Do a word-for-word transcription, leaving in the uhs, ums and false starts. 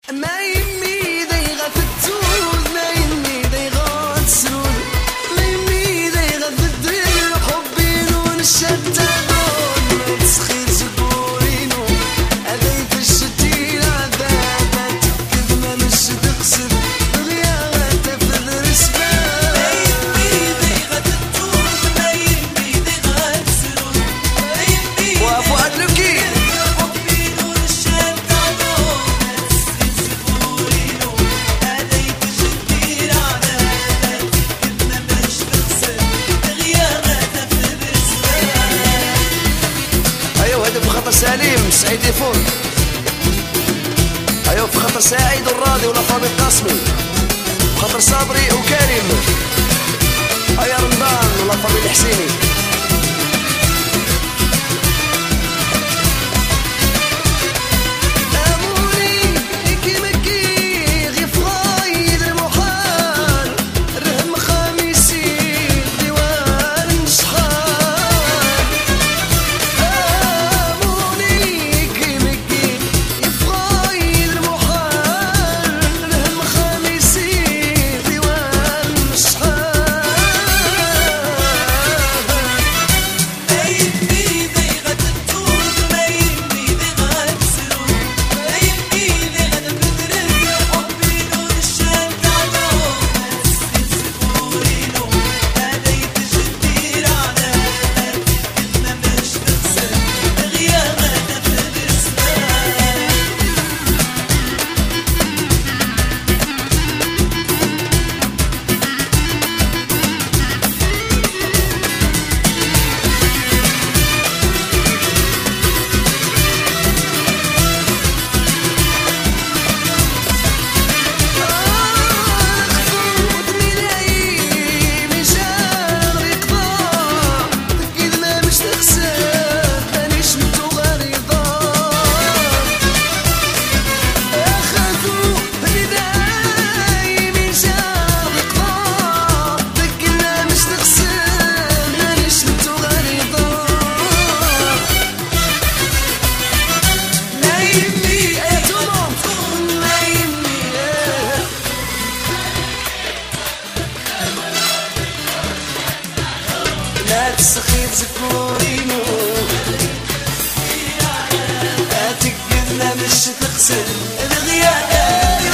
ما يمي ذي غتتوز ما يمي ذي غتسود ما يمي ذي غتدير حبي نون الشتاغون ما تسخير زبورينو هذا يفشتي العذاب تكذب ما مش تقصد غيا غتفذ رسبان ما يمي ذي غتتوز ما يمي ذي غتسود ما يمي وفؤاد لوكي سليم سعيد يفون. ايوه في خاطر سعيد الراضي ولا فاضل القاسمي خاطر صابري وكريم. ايا رمضان ولا فاضل الحسيني. لا تسخير زكورينو هاتك قلنا مش تغسل الغياب.